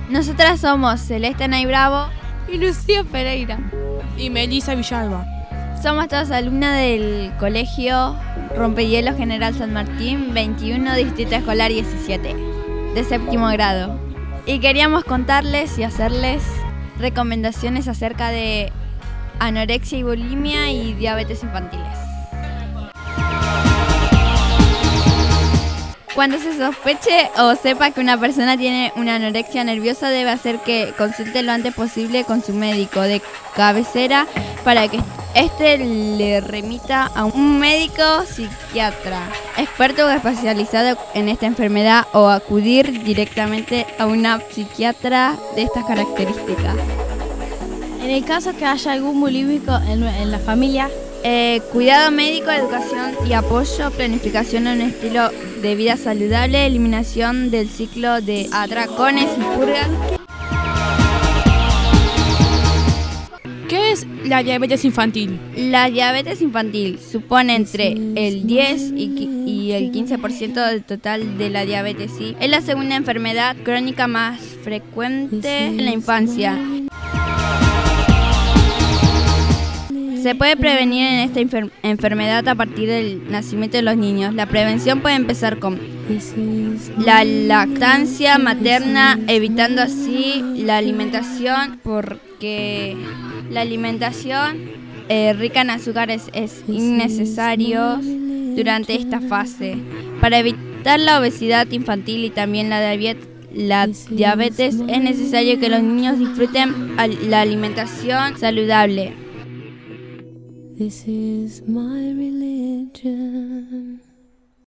Nosotras somos Celeste Nay Bravo y Lucía Pereira y Melissa Villalba. Somos todas alumnas del Colegio Rompehielos General San Martín 21, Distrito Escolar 17, de séptimo grado. Y queríamos contarles y hacerles recomendaciones acerca de anorexia y bulimia y diabetes infantiles. Cuando se sospeche o sepa que una persona tiene una anorexia nerviosa, debe hacer que consulte lo antes posible con su médico de cabecera para que éste le remita a un médico psiquiatra, experto o especializado en esta enfermedad, o acudir directamente a una psiquiatra de estas características. En el caso que haya algún bulímico en la familia, cuidado médico, educación y apoyo, planificación en un estilo de vida saludable, eliminación del ciclo de atracones y purgas. ¿Qué es la diabetes infantil? La diabetes infantil supone entre el 10 y el 15% del total de la diabetes. ¿Sí? Es la segunda enfermedad crónica más frecuente en la infancia. Se puede prevenir en esta enfermedad a partir del nacimiento de los niños. La prevención puede empezar con la lactancia materna, evitando así la alimentación, porque la alimentación rica en azúcares es innecesario durante esta fase. Para evitar la obesidad infantil y también la diabetes, es necesario que los niños disfruten la alimentación saludable. This is my religion.